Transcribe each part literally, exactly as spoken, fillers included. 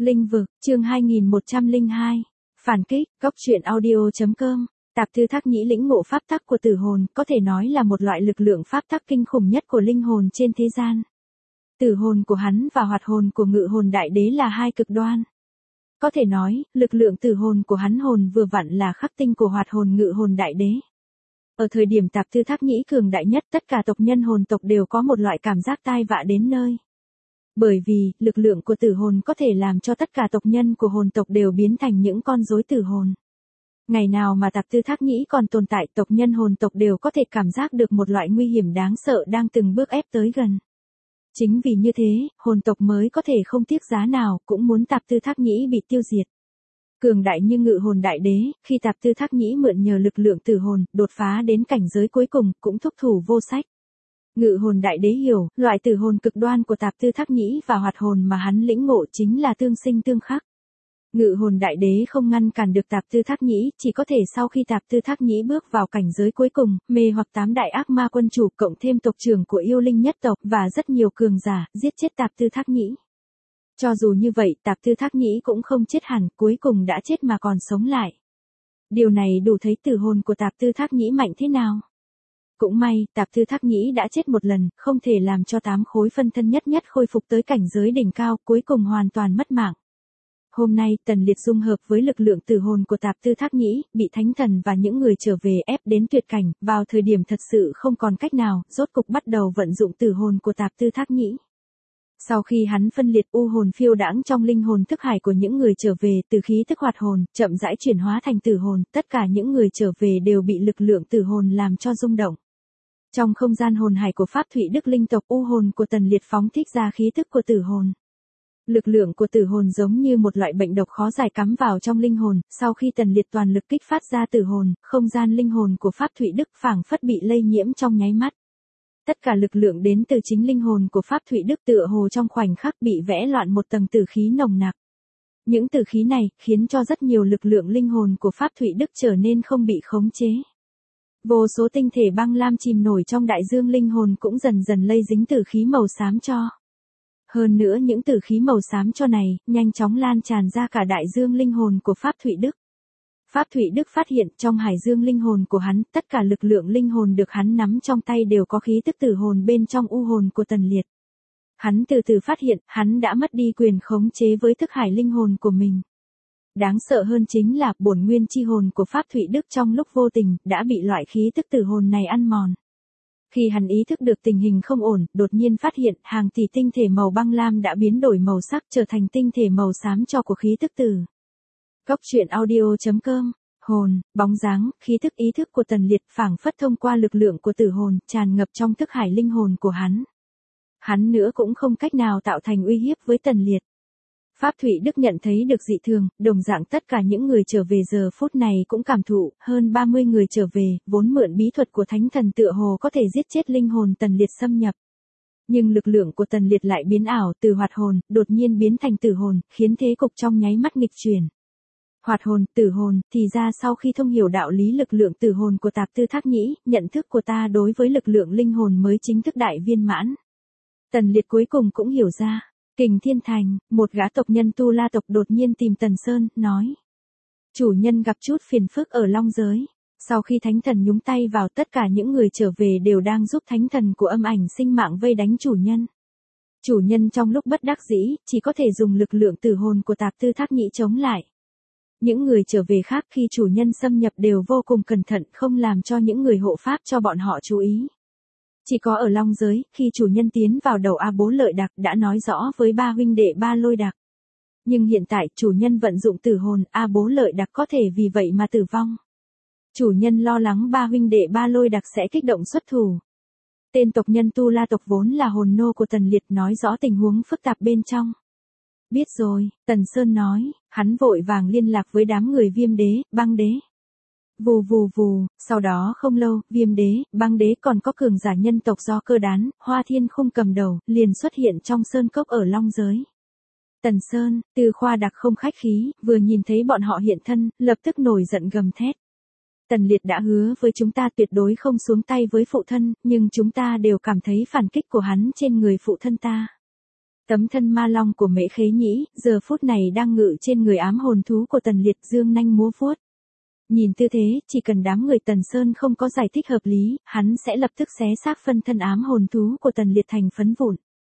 Linh vực, chương hai nghìn một trăm lẻ hai. Phản kích, góc truyện audio.com. Tạp Tư Thác Nhĩ lĩnh ngộ pháp tắc của tử hồn, có thể nói là một loại lực lượng pháp tắc kinh khủng nhất của linh hồn trên thế gian. Tử hồn của hắn và hoạt hồn của Ngự Hồn Đại Đế là hai cực đoan. Có thể nói, lực lượng tử hồn của hắn hồn vừa vặn là khắc tinh của hoạt hồn Ngự Hồn Đại Đế. Ở thời điểm Tạp Tư Thác Nhĩ cường đại nhất, tất cả tộc nhân hồn tộc đều có một loại cảm giác tai vạ đến nơi. Bởi vì, lực lượng của tử hồn có thể làm cho tất cả tộc nhân của hồn tộc đều biến thành những con rối tử hồn. Ngày nào mà Tạp Tư Thác Nhĩ còn tồn tại, tộc nhân hồn tộc đều có thể cảm giác được một loại nguy hiểm đáng sợ đang từng bước ép tới gần. Chính vì như thế, hồn tộc mới có thể không tiếc giá nào, cũng muốn Tạp Tư Thác Nhĩ bị tiêu diệt. Cường đại như Ngự Hồn Đại Đế, khi Tạp Tư Thác Nhĩ mượn nhờ lực lượng tử hồn, đột phá đến cảnh giới cuối cùng, cũng thúc thủ vô sách. Ngự Hồn Đại Đế hiểu, loại tử hồn cực đoan của Tạp Tư Thác Nhĩ và hoạt hồn mà hắn lĩnh ngộ chính là tương sinh tương khắc. Ngự Hồn Đại Đế không ngăn cản được Tạp Tư Thác Nhĩ, chỉ có thể sau khi Tạp Tư Thác Nhĩ bước vào cảnh giới cuối cùng, mê hoặc tám đại ác ma quân chủ cộng thêm tộc trưởng của yêu linh nhất tộc và rất nhiều cường giả, giết chết Tạp Tư Thác Nhĩ. Cho dù như vậy, Tạp Tư Thác Nhĩ cũng không chết hẳn, cuối cùng đã chết mà còn sống lại. Điều này đủ thấy tử hồn của Tạp Tư Thác Nhĩ mạnh thế nào. Cũng may, Tạp Tư Thác Nhĩ đã chết một lần, không thể làm cho tám khối phân thân nhất nhất khôi phục tới cảnh giới đỉnh cao, cuối cùng hoàn toàn mất mạng. Hôm nay, Tần Liệt dung hợp với lực lượng tử hồn của Tạp Tư Thác Nhĩ, bị Thánh Thần và những người trở về ép đến tuyệt cảnh, vào thời điểm thật sự không còn cách nào, rốt cục bắt đầu vận dụng tử hồn của Tạp Tư Thác Nhĩ. Sau khi hắn phân liệt u hồn phiêu đãng trong linh hồn thức hải của những người trở về, từ khí thức hoạt hồn, chậm rãi chuyển hóa thành tử hồn, tất cả những người trở về đều bị lực lượng tử hồn làm cho rung động. Trong không gian hồn hải của Pháp Thụy Đức linh tộc, u hồn của Tần Liệt phóng thích ra khí thức của tử hồn. Lực lượng của tử hồn giống như một loại bệnh độc khó giải cắm vào trong linh hồn, sau khi Tần Liệt toàn lực kích phát ra tử hồn, không gian linh hồn của Pháp Thụy Đức phảng phất bị lây nhiễm trong nháy mắt. Tất cả lực lượng đến từ chính linh hồn của Pháp Thụy Đức tựa hồ trong khoảnh khắc bị vẽ loạn một tầng tử khí nồng nặc. Những tử khí này khiến cho rất nhiều lực lượng linh hồn của Pháp Thụy Đức trở nên không bị khống chế. Vô số tinh thể băng lam chìm nổi trong đại dương linh hồn cũng dần dần lây dính tử khí màu xám cho. Hơn nữa những tử khí màu xám cho này, nhanh chóng lan tràn ra cả đại dương linh hồn của Pháp Thụy Đức. Pháp Thụy Đức phát hiện trong hải dương linh hồn của hắn, tất cả lực lượng linh hồn được hắn nắm trong tay đều có khí tức tử hồn bên trong u hồn của Tần Liệt. Hắn từ từ phát hiện, hắn đã mất đi quyền khống chế với thức hải linh hồn của mình. Đáng sợ hơn chính là, bổn nguyên chi hồn của Pháp Thụy Đức trong lúc vô tình, đã bị loại khí tức tử hồn này ăn mòn. Khi hắn ý thức được tình hình không ổn, đột nhiên phát hiện, hàng tỷ tinh thể màu băng lam đã biến đổi màu sắc trở thành tinh thể màu xám cho của khí tức tử. Góc truyện audio.com. Hồn, bóng dáng, khí thức ý thức của Tần Liệt phảng phất thông qua lực lượng của tử hồn, tràn ngập trong thức hải linh hồn của hắn. Hắn nữa cũng không cách nào tạo thành uy hiếp với Tần Liệt. Pháp Thụy Đức nhận thấy được dị thường, đồng dạng tất cả những người trở về giờ phút này cũng cảm thụ, hơn ba mươi người trở về, vốn mượn bí thuật của Thánh Thần tựa hồ có thể giết chết linh hồn Tần Liệt xâm nhập. Nhưng lực lượng của Tần Liệt lại biến ảo, từ hoạt hồn, đột nhiên biến thành tử hồn, khiến thế cục trong nháy mắt nghịch chuyển. Hoạt hồn, tử hồn, thì ra sau khi thông hiểu đạo lý lực lượng tử hồn của Tạp Tư Thác Nhĩ, nhận thức của ta đối với lực lượng linh hồn mới chính thức đại viên mãn. Tần Liệt cuối cùng cũng hiểu ra. Kình Thiên Thành, một gã tộc nhân Tu La tộc đột nhiên tìm Tần Sơn, nói. Chủ nhân gặp chút phiền phức ở Long Giới. Sau khi Thánh Thần nhúng tay vào, tất cả những người trở về đều đang giúp Thánh Thần của âm ảnh sinh mạng vây đánh chủ nhân. Chủ nhân trong lúc bất đắc dĩ, chỉ có thể dùng lực lượng tử hồn của Tạp Tư Thác Nhĩ chống lại. Những người trở về khác khi chủ nhân xâm nhập đều vô cùng cẩn thận, không làm cho những người hộ pháp cho bọn họ chú ý. Chỉ có ở Long Giới, khi chủ nhân tiến vào đầu A Bố Lợi Đặc đã nói rõ với ba huynh đệ Ba Lôi Đặc. Nhưng hiện tại, chủ nhân vận dụng tử hồn, A Bố Lợi Đặc có thể vì vậy mà tử vong. Chủ nhân lo lắng ba huynh đệ Ba Lôi Đặc sẽ kích động xuất thủ. Tên tộc nhân Tu La tộc vốn là hồn nô của Tần Liệt nói rõ tình huống phức tạp bên trong. Biết rồi, Tần Sơn nói, hắn vội vàng liên lạc với đám người Viêm Đế, Băng Đế. Vù vù vù, sau đó không lâu, Viêm Đế, Băng Đế còn có cường giả nhân tộc do Cơ Đán, Hoa Thiên Khung cầm đầu, liền xuất hiện trong sơn cốc ở Long Giới. Tần Sơn, Tư Khoa Đặc không khách khí, vừa nhìn thấy bọn họ hiện thân, lập tức nổi giận gầm thét. Tần Liệt đã hứa với chúng ta tuyệt đối không xuống tay với phụ thân, nhưng chúng ta đều cảm thấy phản kích của hắn trên người phụ thân ta. Tấm thân ma long của Mễ Khế Nhĩ, giờ phút này đang ngự trên người ám hồn thú của Tần Liệt, dương nanh múa vuốt. Nhìn tư thế, chỉ cần đám người Tần Sơn không có giải thích hợp lý, hắn sẽ lập tức xé xác phân thân ám hồn thú của Tần Liệt thành phấn vụn.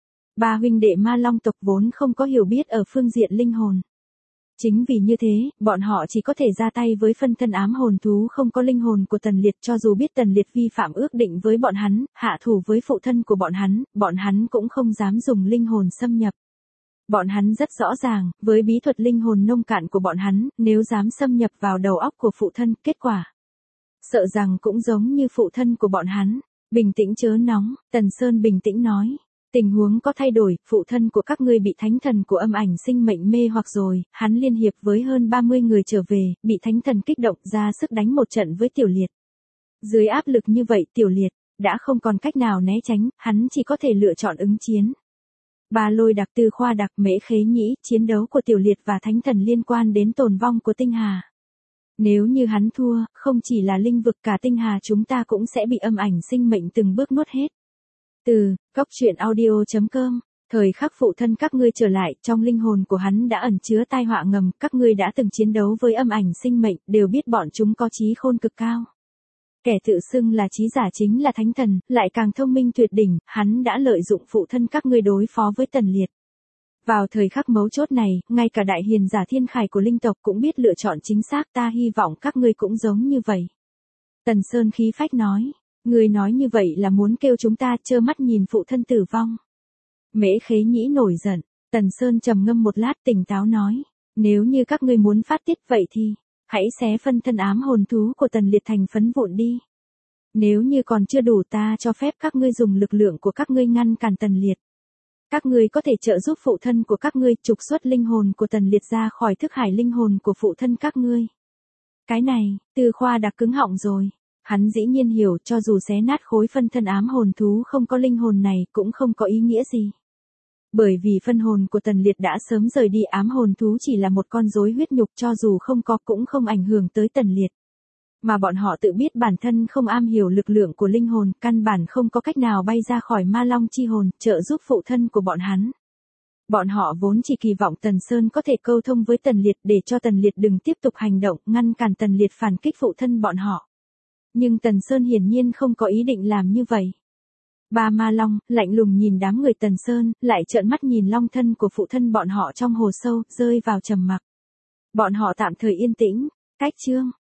Ba huynh đệ ma long tộc vốn không có hiểu biết ở phương diện linh hồn. Chính vì như thế, bọn họ chỉ có thể ra tay với phân thân ám hồn thú không có linh hồn của Tần Liệt, cho dù biết Tần Liệt vi phạm ước định với bọn hắn, hạ thủ với phụ thân của bọn hắn, bọn hắn cũng không dám dùng linh hồn xâm nhập. Bọn hắn rất rõ ràng, với bí thuật linh hồn nông cạn của bọn hắn, nếu dám xâm nhập vào đầu óc của phụ thân, kết quả sợ rằng cũng giống như phụ thân của bọn hắn. Bình tĩnh chớ nóng, Tần Sơn bình tĩnh nói. Tình huống có thay đổi, phụ thân của các ngươi bị thánh thần của âm ảnh sinh mệnh mê hoặc rồi, hắn liên hiệp với hơn ba mươi người trở về, bị thánh thần kích động ra sức đánh một trận với Tiểu Liệt. Dưới áp lực như vậy Tiểu Liệt đã không còn cách nào né tránh, hắn chỉ có thể lựa chọn ứng chiến. Ba lôi đặc tư khoa đặc Mễ Khế Nhĩ, chiến đấu của Tiểu Liệt và thánh thần liên quan đến tồn vong của tinh hà. Nếu như hắn thua, không chỉ là linh vực cả tinh hà chúng ta cũng sẽ bị âm ảnh sinh mệnh từng bước nuốt hết. Từ, góc truyện audio chấm com, thời khắc phụ thân các ngươi trở lại, trong linh hồn của hắn đã ẩn chứa tai họa ngầm, các ngươi đã từng chiến đấu với âm ảnh sinh mệnh, đều biết bọn chúng có trí khôn cực cao. Kẻ tự xưng là trí giả chính là thánh thần, lại càng thông minh tuyệt đỉnh, hắn đã lợi dụng phụ thân các ngươi đối phó với Tần Liệt. Vào thời khắc mấu chốt này, ngay cả đại hiền giả thiên khải của linh tộc cũng biết lựa chọn chính xác, ta hy vọng các ngươi cũng giống như vậy. Tần Sơn khí phách nói. Người nói như vậy là muốn kêu chúng ta trơ mắt nhìn phụ thân tử vong. Mễ Khế Nhĩ nổi giận, Tần Sơn trầm ngâm một lát tỉnh táo nói, nếu như các ngươi muốn phát tiết vậy thì, hãy xé phân thân ám hồn thú của Tần Liệt thành phấn vụn đi. Nếu như còn chưa đủ ta cho phép các ngươi dùng lực lượng của các ngươi ngăn cản Tần Liệt. Các ngươi có thể trợ giúp phụ thân của các ngươi trục xuất linh hồn của Tần Liệt ra khỏi thức hải linh hồn của phụ thân các ngươi. Cái này, Tư Khoa đã cứng họng rồi. Hắn dĩ nhiên hiểu cho dù xé nát khối phân thân ám hồn thú không có linh hồn này cũng không có ý nghĩa gì. Bởi vì phân hồn của Tần Liệt đã sớm rời đi, ám hồn thú chỉ là một con rối huyết nhục, cho dù không có cũng không ảnh hưởng tới Tần Liệt. Mà bọn họ tự biết bản thân không am hiểu lực lượng của linh hồn, căn bản không có cách nào bay ra khỏi ma long chi hồn, trợ giúp phụ thân của bọn hắn. Bọn họ vốn chỉ kỳ vọng Tần Sơn có thể câu thông với Tần Liệt để cho Tần Liệt đừng tiếp tục hành động, ngăn cản Tần Liệt phản kích phụ thân bọn họ. Nhưng Tần Sơn hiển nhiên không có ý định làm như vậy. Ba ma long, lạnh lùng nhìn đám người Tần Sơn, lại trợn mắt nhìn long thân của phụ thân bọn họ trong hồ sâu, rơi vào trầm mặc. Bọn họ tạm thời yên tĩnh, cách chương.